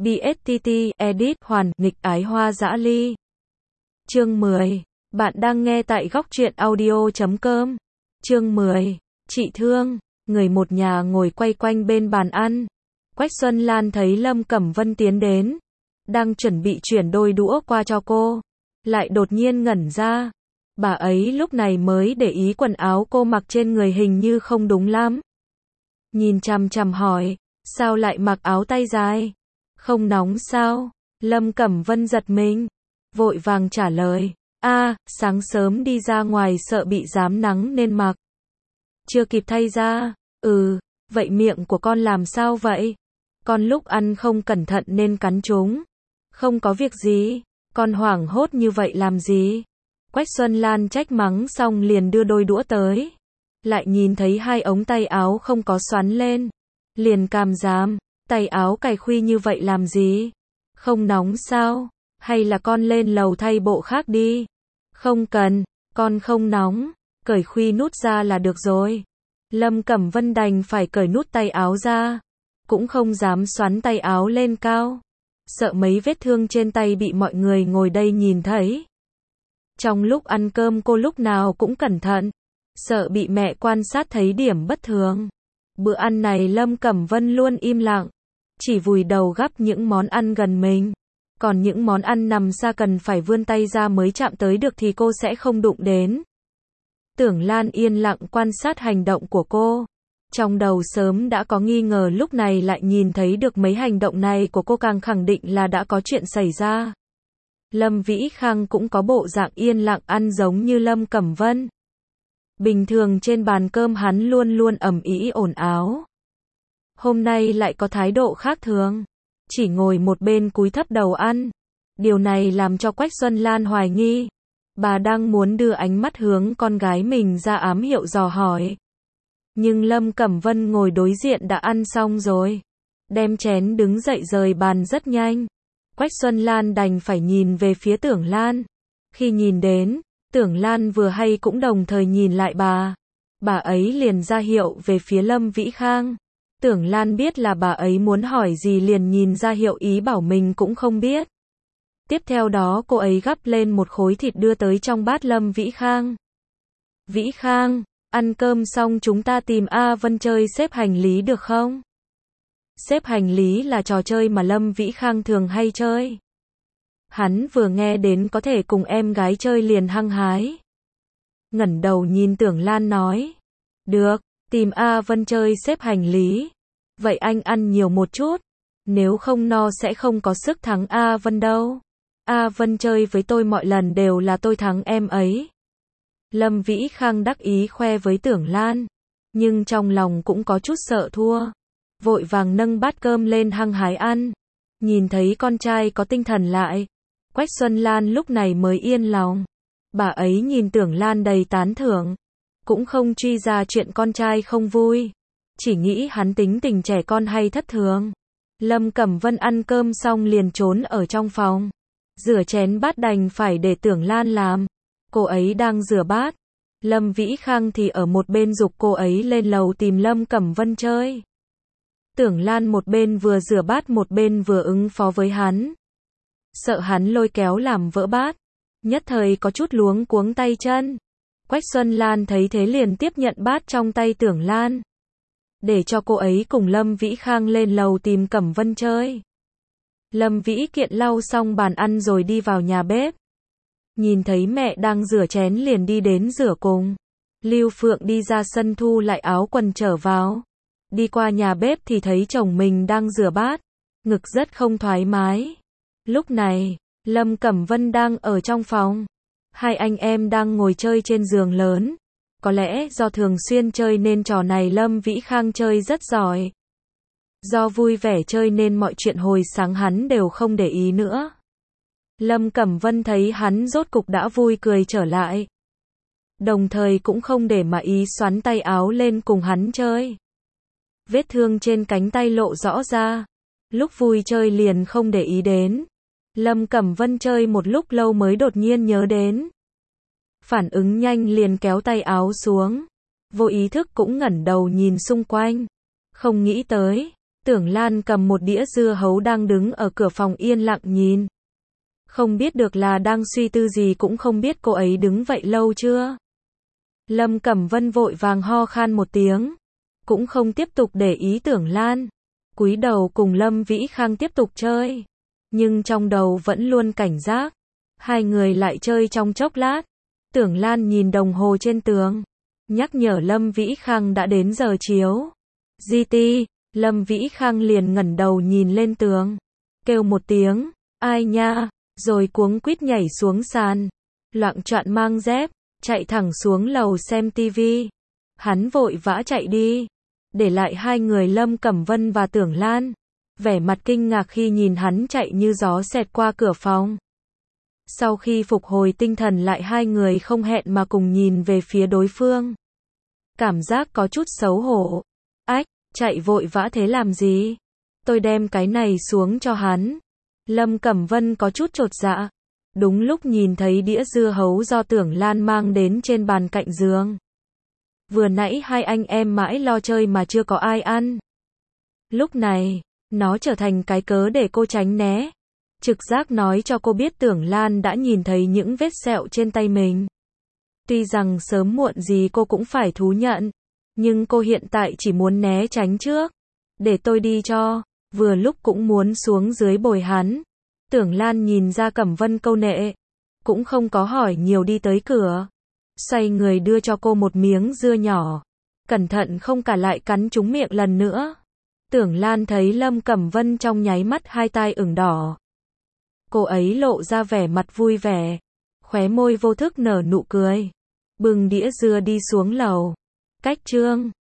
BSTT, edit, hoàn, nghịch ái hoa dã ly. Chương 10. Bạn đang nghe tại góc truyện audio.com. Chương 10. Chị Thương. Người một nhà ngồi quay quanh bên bàn ăn. Quách Xuân Lan thấy Lâm Cẩm Vân tiến đến, đang chuẩn bị chuyển đôi đũa qua cho cô, lại đột nhiên ngẩn ra. Bà ấy lúc này mới để ý quần áo cô mặc trên người hình như không đúng lắm. Nhìn chằm chằm hỏi, sao lại mặc áo tay dài? Không nóng sao? Lâm Cẩm Vân giật mình, vội vàng trả lời, sáng sớm đi ra ngoài sợ bị rám nắng nên mặc. Chưa kịp thay ra. Vậy miệng của con làm sao vậy? Con lúc ăn không cẩn thận nên cắn trúng. Không có việc gì, con hoảng hốt như vậy làm gì? Quách Xuân Lan trách mắng xong liền đưa đôi đũa tới. Lại nhìn thấy hai ống tay áo không có xoắn lên. Liền cảm giảm, tay áo cài khuy như vậy làm gì? Không nóng sao? Hay là con lên lầu thay bộ khác đi? Không cần, con không nóng, cởi khuy nút ra là được rồi. Lâm Cẩm Vân đành phải cởi nút tay áo ra, cũng không dám xoắn tay áo lên cao, sợ mấy vết thương trên tay bị mọi người ngồi đây nhìn thấy. Trong lúc ăn cơm cô lúc nào cũng cẩn thận, sợ bị mẹ quan sát thấy điểm bất thường. Bữa ăn này Lâm Cẩm Vân luôn im lặng, chỉ vùi đầu gắp những món ăn gần mình. Còn những món ăn nằm xa cần phải vươn tay ra mới chạm tới được thì cô sẽ không đụng đến. Tưởng Lan yên lặng quan sát hành động của cô. Trong đầu sớm đã có nghi ngờ, lúc này lại nhìn thấy được mấy hành động này của cô càng khẳng định là đã có chuyện xảy ra. Lâm Vĩ Khang cũng có bộ dạng yên lặng ăn giống như Lâm Cẩm Vân. Bình thường trên bàn cơm hắn luôn luôn ầm ĩ ồn ào. Hôm nay lại có thái độ khác thường, chỉ ngồi một bên cúi thấp đầu ăn. Điều này làm cho Quách Xuân Lan hoài nghi. Bà đang muốn đưa ánh mắt hướng con gái mình ra ám hiệu dò hỏi. Nhưng Lâm Cẩm Vân ngồi đối diện đã ăn xong rồi. Đem chén đứng dậy rời bàn rất nhanh. Quách Xuân Lan đành phải nhìn về phía Tưởng Lan. Khi nhìn đến, Tưởng Lan vừa hay cũng đồng thời nhìn lại bà. Bà ấy liền ra hiệu về phía Lâm Vĩ Khang. Tưởng Lan biết là bà ấy muốn hỏi gì liền nhìn ra hiệu ý bảo mình cũng không biết. Tiếp theo đó cô ấy gắp lên một khối thịt đưa tới trong bát Lâm Vĩ Khang. Vĩ Khang, ăn cơm xong chúng ta tìm A Vân chơi xếp hành lý được không? Xếp hành lý là trò chơi mà Lâm Vĩ Khang thường hay chơi. Hắn vừa nghe đến có thể cùng em gái chơi liền hăng hái. Ngẩng đầu nhìn Tưởng Lan nói. Được, tìm A Vân chơi xếp hành lý. Vậy anh ăn nhiều một chút. Nếu không no sẽ không có sức thắng A Vân đâu. A Vân chơi với tôi mọi lần đều là tôi thắng em ấy. Lâm Vĩ Khang đắc ý khoe với Tưởng Lan. Nhưng trong lòng cũng có chút sợ thua. Vội vàng nâng bát cơm lên hăng hái ăn. Nhìn thấy con trai có tinh thần lại. Quách Xuân Lan lúc này mới yên lòng. Bà ấy nhìn Tưởng Lan đầy tán thưởng. Cũng không truy ra chuyện con trai không vui. Chỉ nghĩ hắn tính tình trẻ con hay thất thường. Lâm Cẩm Vân ăn cơm xong liền trốn ở trong phòng. Rửa chén bát đành phải để Tưởng Lan làm. Cô ấy đang rửa bát. Lâm Vĩ Khang thì ở một bên giục cô ấy lên lầu tìm Lâm Cẩm Vân chơi. Tưởng Lan một bên vừa rửa bát một bên vừa ứng phó với hắn. Sợ hắn lôi kéo làm vỡ bát. Nhất thời có chút luống cuống tay chân. Quách Xuân Lan thấy thế liền tiếp nhận bát trong tay Tưởng Lan. Để cho cô ấy cùng Lâm Vĩ Khang lên lầu tìm Cẩm Vân chơi. Lâm Vĩ Kiện lau xong bàn ăn rồi đi vào nhà bếp. Nhìn thấy mẹ đang rửa chén liền đi đến rửa cùng. Lưu Phượng đi ra sân thu lại áo quần trở vào. Đi qua nhà bếp thì thấy chồng mình đang rửa bát. Ngực rất không thoải mái. Lúc này, Lâm Cẩm Vân đang ở trong phòng. Hai anh em đang ngồi chơi trên giường lớn. Có lẽ do thường xuyên chơi nên trò này Lâm Vĩ Khang chơi rất giỏi. Do vui vẻ chơi nên mọi chuyện hồi sáng hắn đều không để ý nữa. Lâm Cẩm Vân thấy hắn rốt cục đã vui cười trở lại. Đồng thời cũng không để mà ý xoắn tay áo lên cùng hắn chơi. Vết thương trên cánh tay lộ rõ ra. Lúc vui chơi liền không để ý đến. Lâm Cẩm Vân chơi một lúc lâu mới đột nhiên nhớ đến. Phản ứng nhanh liền kéo tay áo xuống. Vô ý thức cũng ngẩng đầu nhìn xung quanh. Không nghĩ tới, Tưởng Lan cầm một đĩa dưa hấu đang đứng ở cửa phòng yên lặng nhìn. Không biết được là đang suy tư gì, cũng không biết cô ấy đứng vậy lâu chưa. Lâm Cẩm Vân vội vàng ho khan một tiếng, cũng không tiếp tục để ý Tưởng Lan, cúi đầu cùng Lâm Vĩ Khang tiếp tục chơi, nhưng trong đầu vẫn luôn cảnh giác. Hai người lại chơi trong chốc lát, Tưởng Lan nhìn đồng hồ trên tường, nhắc nhở Lâm Vĩ Khang đã đến giờ chiếu. GT, Lâm Vĩ Khang liền ngẩng đầu nhìn lên tường, kêu một tiếng, ai nha, rồi cuống quýt nhảy xuống sàn, loạng choạng mang dép, chạy thẳng xuống lầu xem tivi. Hắn vội vã chạy đi, để lại hai người Lâm Cẩm Vân và Tưởng Lan, vẻ mặt kinh ngạc khi nhìn hắn chạy như gió xẹt qua cửa phòng. Sau khi phục hồi tinh thần lại, hai người không hẹn mà cùng nhìn về phía đối phương. Cảm giác có chút xấu hổ. Ách, chạy vội vã thế làm gì? Tôi đem cái này xuống cho hắn. Lâm Cẩm Vân có chút chột dạ. Đúng lúc nhìn thấy đĩa dưa hấu do Tưởng Lan mang đến trên bàn cạnh giường. Vừa nãy hai anh em mãi lo chơi mà chưa có ai ăn. Lúc này, nó trở thành cái cớ để cô tránh né. Trực giác nói cho cô biết Tưởng Lan đã nhìn thấy những vết sẹo trên tay mình. Tuy rằng sớm muộn gì cô cũng phải thú nhận, nhưng cô hiện tại chỉ muốn né tránh trước. Để tôi đi cho, vừa lúc cũng muốn xuống dưới bồi hắn. Tưởng Lan nhìn ra Cẩm Vân câu nệ, cũng không có hỏi nhiều, đi tới cửa, xoay người đưa cho cô một miếng dưa nhỏ, cẩn thận không cả lại cắn trúng miệng lần nữa. Tưởng Lan thấy Lâm Cẩm Vân trong nháy mắt hai tai ửng đỏ. Cô ấy lộ ra vẻ mặt vui vẻ, khóe môi vô thức nở nụ cười, bưng đĩa dưa đi xuống lầu. Cách chương